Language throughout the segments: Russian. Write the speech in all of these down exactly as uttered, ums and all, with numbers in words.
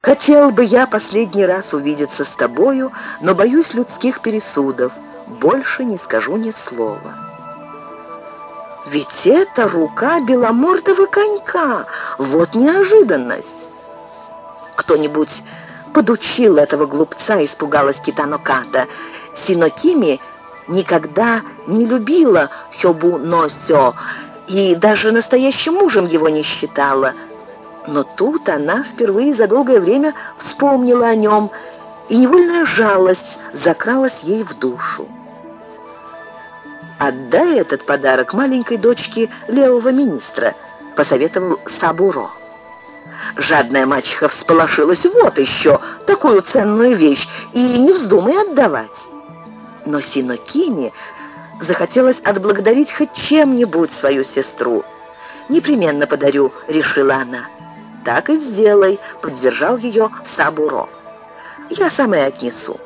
Хотел бы я последний раз увидеться с тобою, но боюсь людских пересудов. Больше не скажу ни слова». Ведь это рука беломордого конька. Вот неожиданность. Кто-нибудь подучил этого глупца, испугалась Китано Ката. Синокими никогда не любила Хёбу но Сё и даже настоящим мужем его не считала. Но тут она впервые за долгое время вспомнила о нем, и невольная жалость закралась ей в душу. «Отдай этот подарок маленькой дочке левого министра», — посоветовал Сабуро. Жадная мачеха всполошилась: «Вот еще такую ценную вещь, и не вздумай отдавать». Но Синокими захотелось отблагодарить хоть чем-нибудь свою сестру. «Непременно подарю», — решила она. «Так и сделай», — поддержал ее Сабуро. «Я сама отнесу».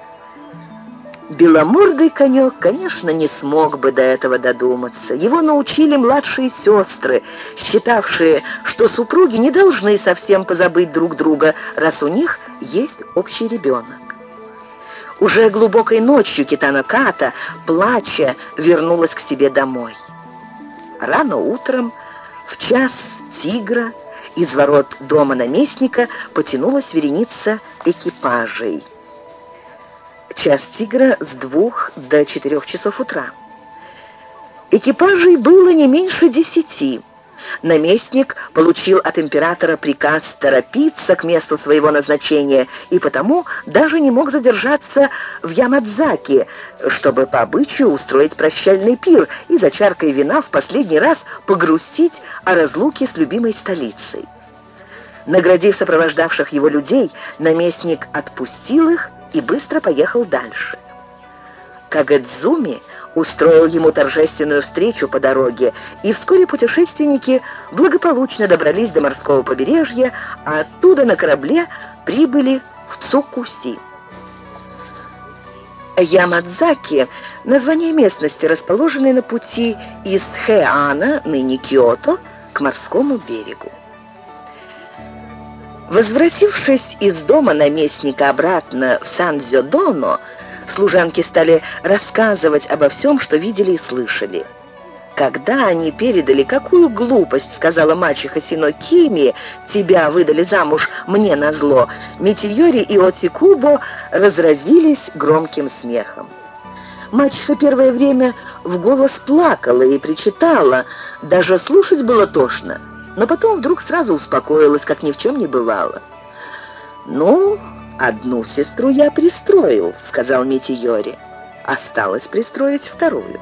Беломордый конек, конечно, не смог бы до этого додуматься. Его научили младшие сестры, считавшие, что супруги не должны совсем позабыть друг друга, раз у них есть общий ребенок. Уже глубокой ночью Китано Ката, плача, вернулась к себе домой. Рано утром, в час тигра, из ворот дома наместника потянулась вереница экипажей. Час тигра с двух до четырех часов утра. Экипажей было не меньше десяти. Наместник получил от императора приказ торопиться к месту своего назначения и потому даже не мог задержаться в Ямадзаке, чтобы по обычаю устроить прощальный пир и за чаркой вина в последний раз погрустить о разлуке с любимой столицей. Наградив сопровождавших его людей, наместник отпустил их и быстро поехал дальше. Кагадзуми устроил ему торжественную встречу по дороге, и вскоре путешественники благополучно добрались до морского побережья, а оттуда на корабле прибыли в Цукуси. Ямадзаки — название местности, расположенной на пути из Тхэана, ныне Киото, к морскому берегу. Возвратившись из дома наместника обратно в Сан-Дзёдоно, служанки стали рассказывать обо всем, что видели и слышали. Когда они передали, какую глупость, сказала мачеха Синокими, тебя выдали замуж мне назло, Митийори и Отикубо разразились громким смехом. Мачеха первое время в голос плакала и причитала, даже слушать было тошно. Но потом вдруг сразу успокоилась, как ни в чем не бывало. «Ну, одну сестру я пристроил», — сказал Митийори. «Осталось пристроить вторую».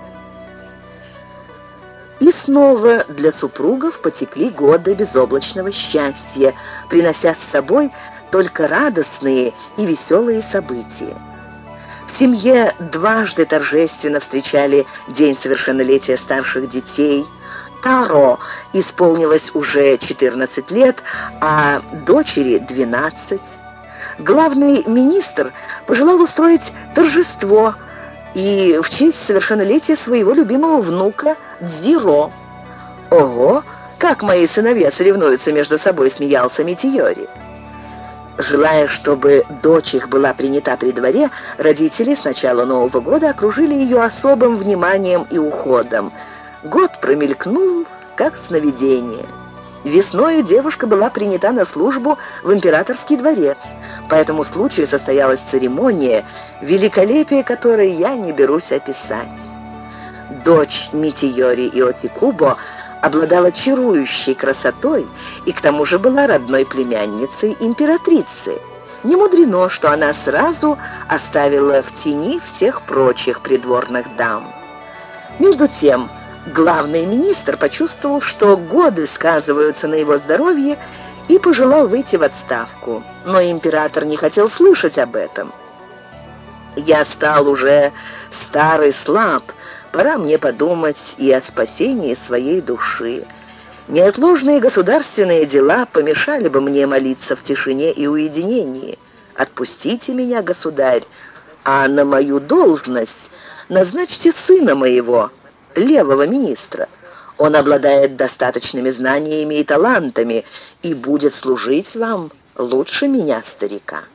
И снова для супругов потекли годы безоблачного счастья, принося с собой только радостные и веселые события. В семье дважды торжественно встречали день совершеннолетия старших детей. Таро исполнилось уже четырнадцать лет, а дочери двенадцать. Главный министр пожелал устроить торжество и в честь совершеннолетия своего любимого внука Дзиро. «Ого, как мои сыновья соревнуются между собой», — смеялся Митийори. Желая, чтобы дочь их была принята при дворе, родители с начала Нового года окружили ее особым вниманием и уходом. Год промелькнул, как сновидение. Весною девушка была принята на службу в императорский дворец. По этому случаю состоялась церемония, великолепие которой я не берусь описать. Дочь Митийори и Отикубо обладала чарующей красотой и к тому же была родной племянницей императрицы. Не мудрено, что она сразу оставила в тени всех прочих придворных дам. Между тем, главный министр почувствовал, что годы сказываются на его здоровье, и пожелал выйти в отставку. Но император не хотел слышать об этом. «Я стал уже стар и слаб, пора мне подумать и о спасении своей души. Неотложные государственные дела помешали бы мне молиться в тишине и уединении. Отпустите меня, государь, а на мою должность назначьте сына моего, левого министра. Он обладает достаточными знаниями и талантами и будет служить вам лучше меня, старика.